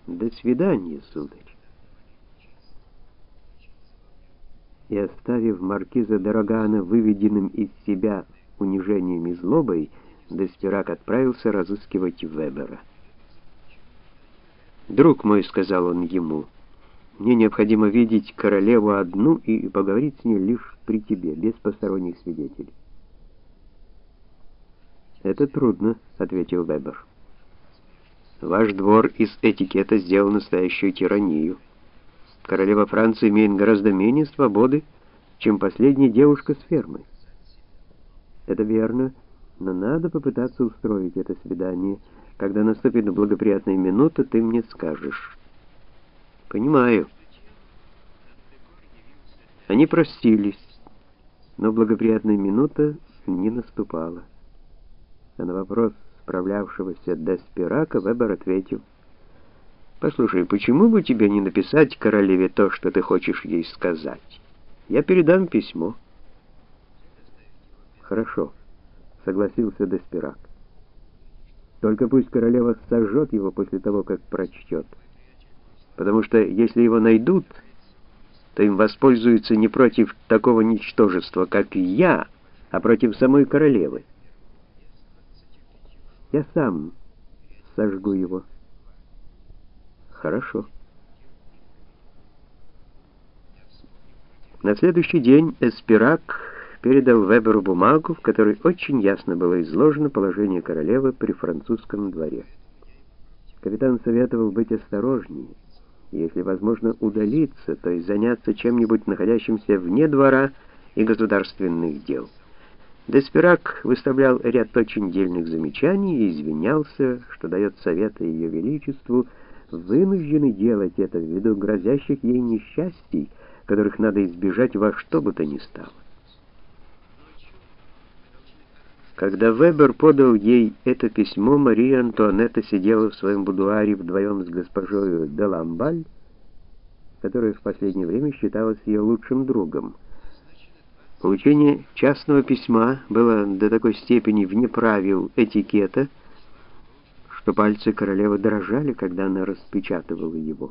До свидания, сударь. И оставив маркиза де Рогана выведенным из себя унижением и злобой, Деспирак отправился разыскивать Вебера. «Друг мой», — сказал он ему, — «мне необходимо видеть королеву одну и поговорить с ней лишь при тебе, без посторонних свидетелей». «Это трудно», — ответил Вебер. «Ваш двор из этикета сделал настоящую тиранию. Королева Франции имеет гораздо менее свободы, чем последняя девушка с фермы». «Это верно, но надо попытаться устроить это свидание. Когда наступит благоприятная минута, ты мне скажешь». «Понимаю». Они простились, но благоприятная минута не наступала. А на вопрос справлявшегося Деспирака Вебер ответил: «Послушай, почему бы тебе не написать королеве то, что ты хочешь ей сказать? Я передам письмо». «Хорошо», — согласился Деспирак. «Только пусть королева сожжет его после того, как прочтет. Потому что если его найдут, то им воспользуются не против такого ничтожества, как я, а против самой королевы. Я сам сожгу его». «Хорошо». На следующий день Эспирак передал Веберу бумагу, в которой очень ясно было изложено положение королевы при французском дворе. Капитан советовал быть осторожнее, и, если возможно, удалиться, то есть заняться чем-нибудь, находящимся вне двора и государственных дел. Деспирак выставлял ряд очень дельных замечаний и извинялся, что дает советы Ее Величеству, вынуждены делать это ввиду грозящих ей несчастий, которых надо избежать во что бы то ни стало. Когда Вебер подал ей это письмо, Мария Антуанетта сидела в своем будуаре вдвоем с госпожой де Ламбаль, которая в последнее время считалась ее лучшим другом. Получение частного письма было до такой степени вне правил этикета, что пальцы королевы дрожали, когда она распечатывала его.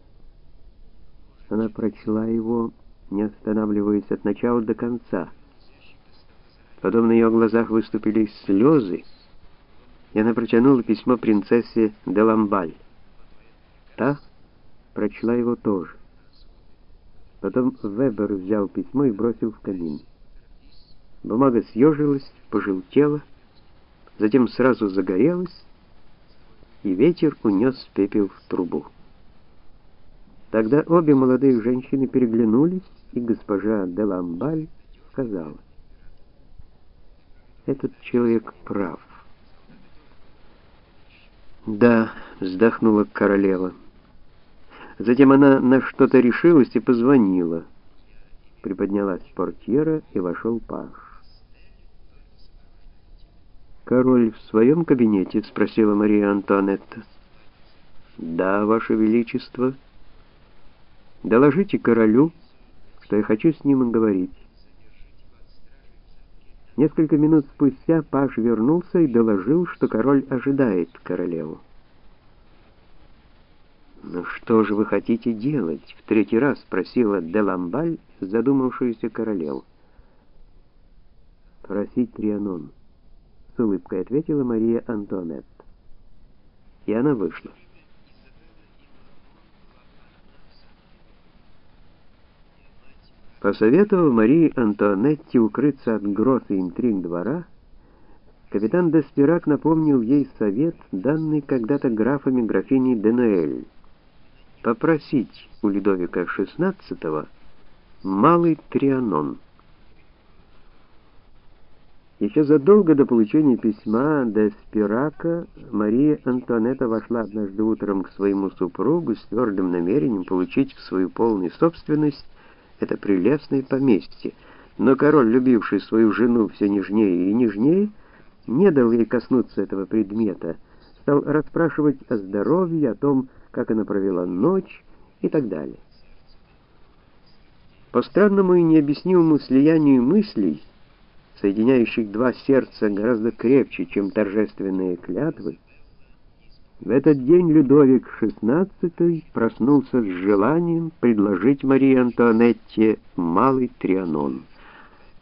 Она прочла его, не останавливаясь от начала до конца. Потом на ее глазах выступили слезы, и она протянула письмо принцессе де Ламбаль. Та прочла его тоже. Потом Вебер взял письмо и бросил в камин. Бумага съежилась, пожелтела, затем сразу загорелась, и ветер унес пепел в трубу. Тогда обе молодые женщины переглянулись, и госпожа де Ламбаль сказала: «Этот человек прав». «Да», — вздохнула королева. Затем она на что-то решилась и позвонила. Приподнялась портьера, и вошел паж. «Король в своем кабинете?» — спросила Мария Антуанетта. «Да, Ваше Величество». «Доложите королю, что я хочу с ним говорить». Несколько минут спустя паж вернулся и доложил, что король ожидает королеву. «Ну что же вы хотите делать?» — в третий раз спросила де Ламбаль задумавшуюся королеву. «Просить Трианон», — с улыбкой ответила Мария Антуанетта. И она вышла. Посоветовав Марии Антуанетте укрыться от гроз и интриг двора, капитан Деспирак напомнил ей совет, данный когда-то графами графиней де Ноэль: попросить у Людовика XVI малый Трианон. Еще задолго до получения письма Деспирака Мария Антуанетта вошла однажды утром к своему супругу с твердым намерением получить в свою полную собственность это прелестное поместье, но король, любивший свою жену все нежнее и нежнее, не дал ей коснуться этого предмета, стал расспрашивать о здоровье, о том, как она провела ночь и так далее. По странному и необъяснимому слиянию мыслей, соединяющих два сердца гораздо крепче, чем торжественные клятвы, В этот день Людовик XVI проснулся с желанием предложить Марии Антуанетте малый Трианон.